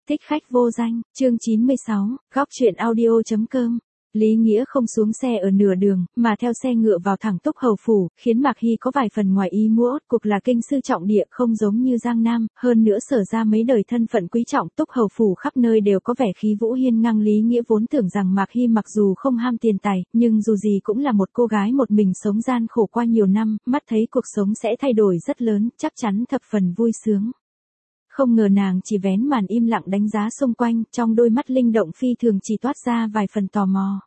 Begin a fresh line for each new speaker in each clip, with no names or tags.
Thích khách vô danh, chương 96, góc truyện audio.com. Lý Nghĩa không xuống xe ở nửa đường, mà theo xe ngựa vào thẳng Túc Hầu Phủ, khiến Mạc Hy có vài phần ngoài ý muốn. Cuộc là kinh sư trọng địa không giống như Giang Nam, hơn nữa Sở ra mấy đời thân phận quý trọng. Túc Hầu Phủ khắp nơi đều có vẻ khí vũ hiên ngang. Lý Nghĩa vốn tưởng rằng Mạc Hy mặc dù không ham tiền tài, nhưng dù gì cũng là một cô gái một mình sống gian khổ qua nhiều năm, mắt thấy cuộc sống sẽ thay đổi rất lớn, chắc chắn thập phần vui sướng. Không ngờ nàng chỉ vén màn im lặng đánh giá xung quanh, trong đôi mắt linh động phi thường chỉ toát ra vài phần tò mò.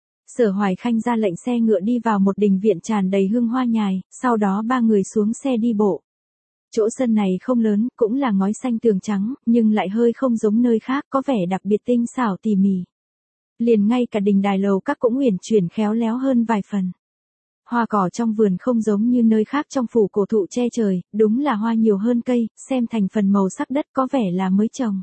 Sở Hoài Khanh ra lệnh xe ngựa đi vào một đình viện tràn đầy hương hoa nhài, sau đó ba người xuống xe đi bộ. Chỗ sân này không lớn, cũng là ngói xanh tường trắng, nhưng lại hơi không giống nơi khác, có vẻ đặc biệt tinh xảo tỉ mỉ. Liền ngay cả đình đài lầu các cũng uyển chuyển khéo léo hơn vài phần. Hoa cỏ trong vườn không giống như nơi khác trong phủ cổ thụ che trời, đúng là hoa nhiều hơn cây, xem thành phần màu sắc đất có vẻ là mới trồng.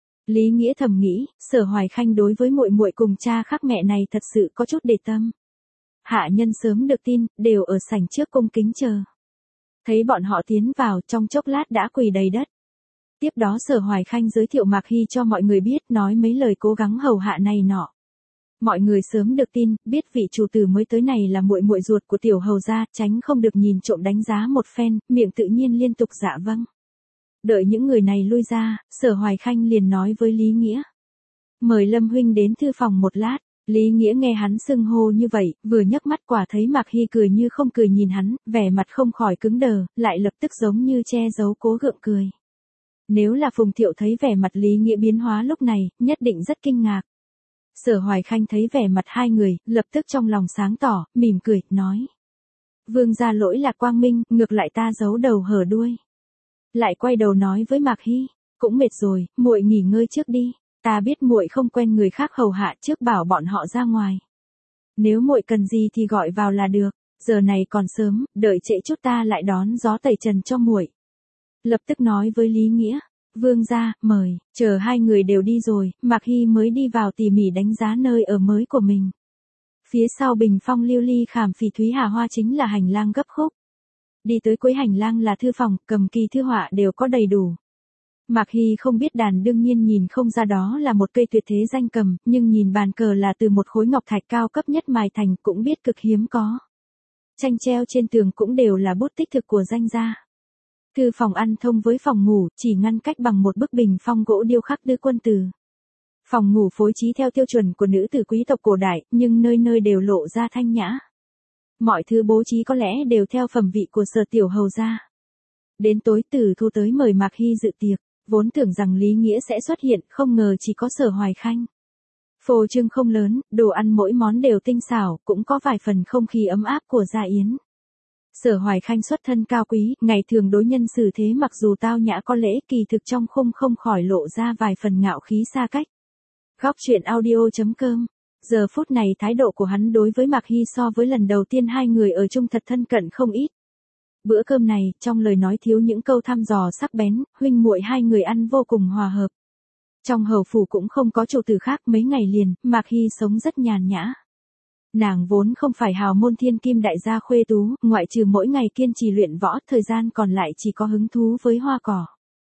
Lý Nghĩa thầm nghĩ, Sở Hoài Khanh đối với muội muội cùng cha khác mẹ này thật sự có chút để tâm. Hạ nhân sớm được tin, đều ở sảnh trước cung kính chờ. Thấy bọn họ tiến vào, trong chốc lát đã quỳ đầy đất. Tiếp đó Sở Hoài Khanh giới thiệu Mạc Hy cho mọi người biết, nói mấy lời cố gắng hầu hạ này nọ. Mọi người sớm được tin, biết vị chủ tử mới tới này là muội muội ruột của tiểu hầu gia, tránh không được nhìn trộm đánh giá một phen, miệng tự nhiên liên tục dạ vâng. Đợi những người này lui ra, Sở Hoài Khanh liền nói với Lý Nghĩa. Mời Lâm huynh đến thư phòng một lát. Lý Nghĩa nghe hắn xưng hô như vậy, vừa nhấc mắt quả thấy Mạc Hy cười như không cười nhìn hắn, vẻ mặt không khỏi cứng đờ, lại lập tức giống như che giấu cố gượng cười. Nếu là Phùng Thiệu thấy vẻ mặt Lý Nghĩa biến hóa lúc này, nhất định rất kinh ngạc. Sở Hoài Khanh thấy vẻ mặt hai người, lập tức trong lòng sáng tỏ, mỉm cười, nói. Vương gia lỗi lạc quang minh, ngược lại ta giấu đầu hở đuôi. Lại quay đầu nói với Mạc Hy, cũng mệt rồi, muội nghỉ ngơi trước đi, ta biết muội không quen người khác hầu hạ, trước bảo bọn họ ra ngoài. Nếu muội cần gì thì gọi vào là được, giờ này còn sớm, đợi trễ chút ta lại đón gió tẩy trần cho muội. Lập tức nói với Lý Nghĩa. Vương gia, mời, chờ hai người đều đi rồi, Mạc Hy mới đi vào tỉ mỉ đánh giá nơi ở mới của mình. Phía sau bình phong lưu ly khảm phỉ thúy hà hoa chính là hành lang gấp khúc. Đi tới cuối hành lang là thư phòng, cầm kỳ thư họa đều có đầy đủ. Mạc Hy không biết đàn đương nhiên nhìn không ra đó là một cây tuyệt thế danh cầm, nhưng nhìn bàn cờ là từ một khối ngọc thạch cao cấp nhất mài thành cũng biết cực hiếm có. Tranh treo trên tường cũng đều là bút tích thực của danh gia. Thư phòng ăn thông với phòng ngủ, chỉ ngăn cách bằng một bức bình phong gỗ điêu khắc Đưa Quân Từ. Phòng ngủ phối trí theo tiêu chuẩn của nữ tử quý tộc cổ đại, nhưng nơi nơi đều lộ ra thanh nhã. Mọi thứ bố trí có lẽ đều theo phẩm vị của Sở tiểu hầu gia. Đến tối Tử Thu tới mời Mạc Hy dự tiệc, vốn tưởng rằng Lý Nghĩa sẽ xuất hiện, không ngờ chỉ có Sở Hoài Khanh. Phô trương không lớn, đồ ăn mỗi món đều tinh xảo, cũng có vài phần không khí ấm áp của gia yến. Sở Hoài Khanh xuất thân cao quý, ngày thường đối nhân xử thế mặc dù tao nhã có lễ, kỳ thực trong khung không khỏi lộ ra vài phần ngạo khí xa cách. Góc truyện audio.com. Giờ phút này thái độ của hắn đối với Mạc Hy so với lần đầu tiên hai người ở chung thật thân cận không ít. Bữa cơm này, trong lời nói thiếu những câu thăm dò sắc bén, huynh muội hai người ăn vô cùng hòa hợp. Trong hầu phủ cũng không có chủ tử khác, mấy ngày liền, Mạc Hy sống rất nhàn nhã. Nàng vốn không phải hào môn thiên kim đại gia khuê tú, ngoại trừ mỗi ngày kiên trì luyện võ, thời gian còn lại chỉ có hứng thú với hoa cỏ.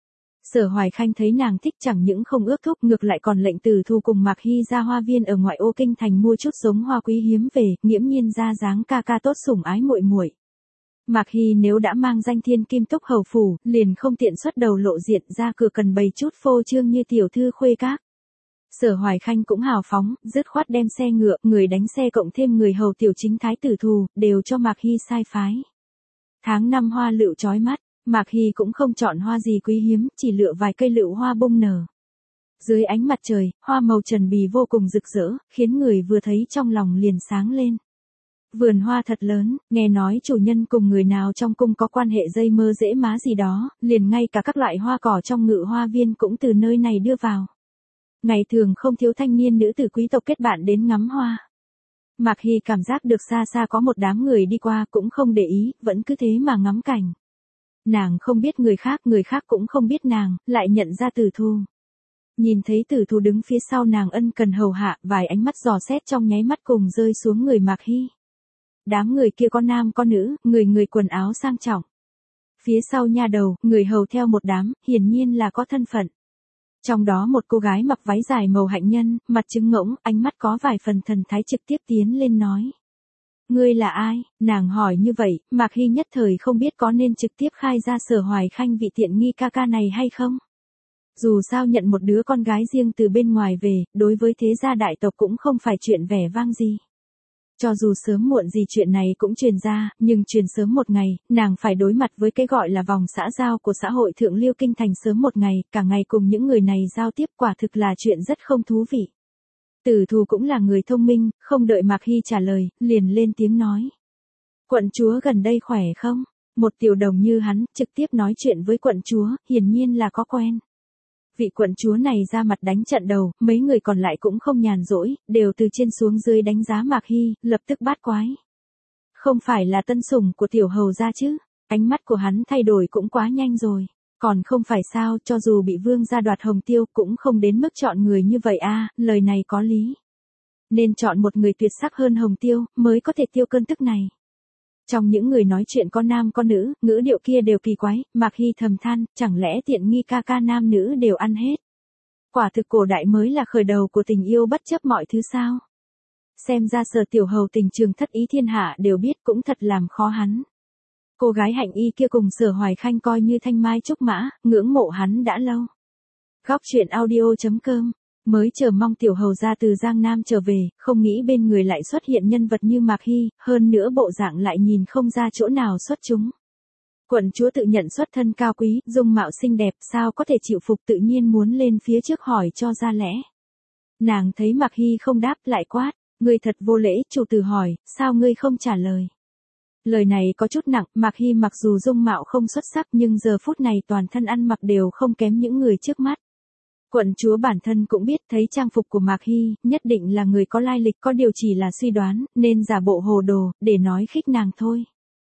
Sở Hoài Khanh thấy nàng thích chẳng những không ước thúc, ngược lại còn lệnh Tử Thu cùng Mạc Hy ra hoa viên ở ngoại ô kinh thành mua chút giống hoa quý hiếm về, nghiễm nhiên ra dáng ca ca tốt sủng ái muội muội. Mạc Hy nếu đã mang danh thiên kim Túc Hầu phủ, liền không tiện xuất đầu lộ diện, ra cửa cần bày chút phô trương như tiểu thư khuê các. Sở Hoài Khanh cũng hào phóng, dứt khoát đem xe ngựa, người đánh xe cộng thêm người hầu tiểu chính thái Tử Thu, đều cho Mạc Hy sai phái. Tháng 5 hoa lựu chói mắt, Mạc Hy cũng không chọn hoa gì quý hiếm, chỉ lựa vài cây lựu hoa bung nở. Dưới ánh mặt trời, hoa màu trần bì vô cùng rực rỡ, khiến người vừa thấy trong lòng liền sáng lên. Vườn hoa thật lớn, nghe nói chủ nhân cùng người nào trong cung có quan hệ dây mơ dễ má gì đó, liền ngay cả các loại hoa cỏ trong ngự hoa viên cũng từ nơi này đưa vào. Ngày thường không thiếu thanh niên nữ tử quý tộc kết bạn đến ngắm hoa. Mạc Hy cảm giác được xa xa có một đám người đi qua cũng không để ý, vẫn cứ thế mà ngắm cảnh. Nàng không biết người khác cũng không biết nàng, lại nhận ra Tử Thu. Nhìn thấy Tử Thu đứng phía sau nàng ân cần hầu hạ, vài ánh mắt dò xét trong nháy mắt cùng rơi xuống người Mạc Hy. Đám người kia có nam có nữ, người quần áo sang trọng. Phía sau nha đầu, người hầu theo một đám, hiển nhiên là có thân phận. Trong đó một cô gái mặc váy dài màu hạnh nhân, mặt trứng ngỗng, ánh mắt có vài phần thần thái trực tiếp tiến lên nói. Ngươi là ai? Nàng hỏi như vậy, Mạc Hy nhất thời không biết có nên trực tiếp khai ra Sở Hoài Khanh vị tiện nghi ca ca này hay không. Dù sao nhận một đứa con gái riêng từ bên ngoài về, đối với thế gia đại tộc cũng không phải chuyện vẻ vang gì. Cho dù sớm muộn gì chuyện này cũng truyền ra, nhưng truyền sớm một ngày, nàng phải đối mặt với cái gọi là vòng xã giao của xã hội thượng lưu kinh thành sớm một ngày, cả ngày cùng những người này giao tiếp quả thực là chuyện rất không thú vị. Tử Thù cũng là người thông minh, không đợi Mạc Hy trả lời, liền lên tiếng nói. Quận chúa gần đây khỏe không? Một tiểu đồng như hắn, trực tiếp nói chuyện với quận chúa, hiển nhiên là có quen. Vị quận chúa này ra mặt đánh trận đầu, mấy người còn lại cũng không nhàn rỗi, đều từ trên xuống dưới đánh giá Mạc Hy, lập tức bát quái. Không phải là tân sủng của tiểu hầu gia chứ? Ánh mắt của hắn thay đổi cũng quá nhanh rồi. Còn không phải sao, cho dù bị vương gia đoạt hồng tiêu cũng không đến mức chọn người như vậy a, lời này có lý. Nên chọn một người tuyệt sắc hơn hồng tiêu, mới có thể tiêu cơn tức này. Trong những người nói chuyện có nam có nữ, ngữ điệu kia đều kỳ quái, Mạc Hy thầm than, chẳng lẽ tiện nghi ca ca nam nữ đều ăn hết. Quả thực cổ đại mới là khởi đầu của tình yêu bất chấp mọi thứ sao. Xem ra Sở tiểu hầu tình trường thất ý thiên hạ đều biết cũng thật làm khó hắn. Cô gái hạnh y kia cùng Sở Hoài Khanh coi như thanh mai trúc mã, ngưỡng mộ hắn đã lâu. Góc truyện audio.com. Mới chờ mong tiểu hầu ra từ Giang Nam trở về, không nghĩ bên người lại xuất hiện nhân vật như Mạc Hy, hơn nữa bộ dạng lại nhìn không ra chỗ nào xuất chúng. Quận chúa tự nhận xuất thân cao quý, dung mạo xinh đẹp, sao có thể chịu phục, tự nhiên muốn lên phía trước hỏi cho ra lẽ. Nàng thấy Mạc Hy không đáp lại quát, ngươi thật vô lễ, chủ tử hỏi, sao ngươi không trả lời. Lời này có chút nặng, Mạc Hy mặc dù dung mạo không xuất sắc nhưng giờ phút này toàn thân ăn mặc đều không kém những người trước mắt. Quận chúa bản thân cũng biết thấy trang phục của Mạc Hy, nhất định là người có lai lịch, có điều chỉ là suy đoán, nên giả bộ hồ đồ, để nói khích nàng thôi.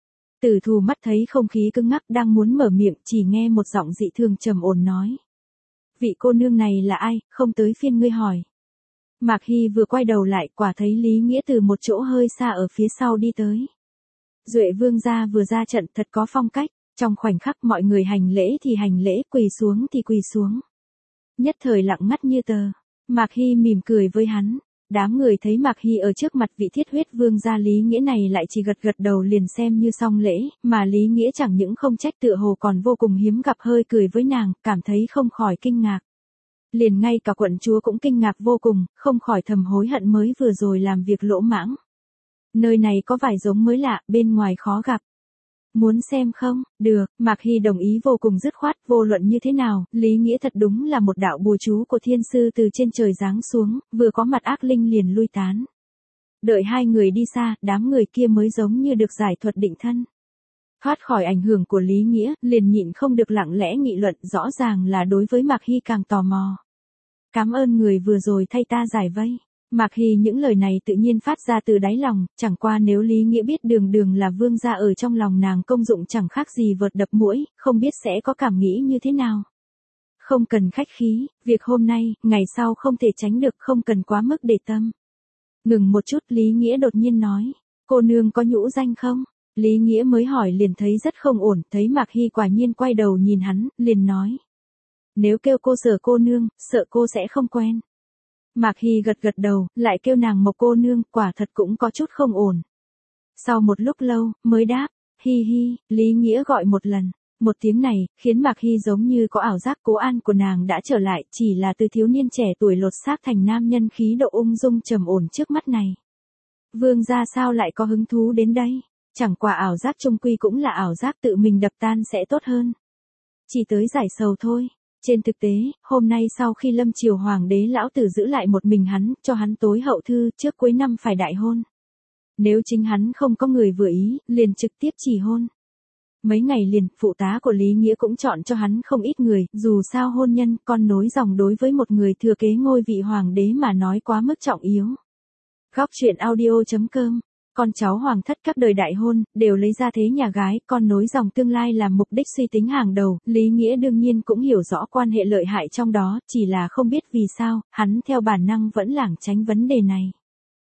Tử Thù mắt thấy không khí cứng ngắc đang muốn mở miệng, chỉ nghe một giọng dị thường trầm ổn nói. Vị cô nương này là ai, không tới phiên ngươi hỏi. Mạc Hy vừa quay đầu lại, quả thấy Lý Nghĩa từ một chỗ hơi xa ở phía sau đi tới. Duệ vương gia vừa ra trận thật có phong cách, trong khoảnh khắc mọi người hành lễ thì hành lễ, quỳ xuống thì quỳ xuống. Nhất thời lặng ngắt như tờ. Mạc Hy mỉm cười với hắn. Đám người thấy Mạc Hy ở trước mặt vị thiết huyết vương gia Lý Nghĩa này lại chỉ gật gật đầu liền xem như xong lễ, mà Lý Nghĩa chẳng những không trách tựa hồ còn vô cùng hiếm gặp, hơi cười với nàng, cảm thấy không khỏi kinh ngạc. Liền ngay cả quận chúa cũng kinh ngạc vô cùng, không khỏi thầm hối hận mới vừa rồi làm việc lỗ mãng. Nơi này có vài giống mới lạ, bên ngoài khó gặp. Muốn xem không? Được, Mạc Hy đồng ý vô cùng dứt khoát, vô luận như thế nào, Lý Nghĩa thật đúng là một đạo bùa chú của thiên sư từ trên trời giáng xuống, vừa có mặt ác linh liền lui tán. Đợi hai người đi xa, đám người kia mới giống như được giải thuật định thân. Thoát khỏi ảnh hưởng của Lý Nghĩa, liền nhịn không được lặng lẽ nghị luận, rõ ràng là đối với Mạc Hy càng tò mò. Cảm ơn người vừa rồi thay ta giải vây. Mạc Hy những lời này tự nhiên phát ra từ đáy lòng, chẳng qua nếu Lý Nghĩa biết đường đường là vương gia ở trong lòng nàng công dụng chẳng khác gì vợt đập mũi, không biết sẽ có cảm nghĩ như thế nào. Không cần khách khí, việc hôm nay, ngày sau không thể tránh được, không cần quá mức để tâm. Ngừng một chút, Lý Nghĩa đột nhiên nói, cô nương có nhũ danh không? Lý Nghĩa mới hỏi liền thấy rất không ổn, thấy Mạc Hy quả nhiên quay đầu nhìn hắn, liền nói. Nếu kêu cô Sở cô nương, sợ cô sẽ không quen. Mạc Hy gật gật đầu, lại kêu nàng Mộc cô nương, quả thật cũng có chút không ổn. Sau một lúc lâu, mới đáp, hi hi, Lý Nghĩa gọi một lần. Một tiếng này, khiến Mạc Hy giống như có ảo giác Cố An của nàng đã trở lại, chỉ là từ thiếu niên trẻ tuổi lột xác thành nam nhân khí độ ung dung trầm ổn trước mắt này. Vương gia sao lại có hứng thú đến đây? Chẳng qua ảo giác trung quy cũng là ảo giác, tự mình đập tan sẽ tốt hơn. Chỉ tới giải sầu thôi. Trên thực tế, hôm nay sau khi Lâm Triều Hoàng đế lão tử giữ lại một mình hắn, cho hắn tối hậu thư, trước cuối năm phải đại hôn. Nếu chính hắn không có người vừa ý, liền trực tiếp chỉ hôn. Mấy ngày liền, phụ tá của Lý Nghĩa cũng chọn cho hắn không ít người, dù sao hôn nhân, con nối dòng đối với một người thừa kế ngôi vị hoàng đế mà nói quá mức trọng yếu. Góc truyện audio.com. Con cháu hoàng thất các đời đại hôn, đều lấy ra thế nhà gái, con nối dòng tương lai làm mục đích suy tính hàng đầu, Lý Nghĩa đương nhiên cũng hiểu rõ quan hệ lợi hại trong đó, chỉ là không biết vì sao, hắn theo bản năng vẫn lảng tránh vấn đề này.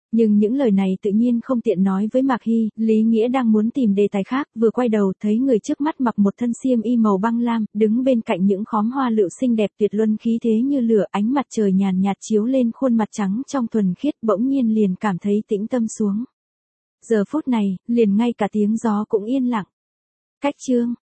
Nhưng những lời này tự nhiên không tiện nói với Mạc Hy, Lý Nghĩa đang muốn tìm đề tài khác, vừa quay đầu thấy người trước mắt mặc một thân xiêm y màu băng lam, đứng bên cạnh những khóm hoa lựu xinh đẹp tuyệt luân khí thế như lửa, ánh mặt trời nhàn nhạt chiếu lên khuôn mặt trắng trong thuần khiết, bỗng nhiên liền cảm thấy tĩnh tâm xuống. Giờ phút này, liền ngay cả tiếng gió cũng yên lặng. Cách chương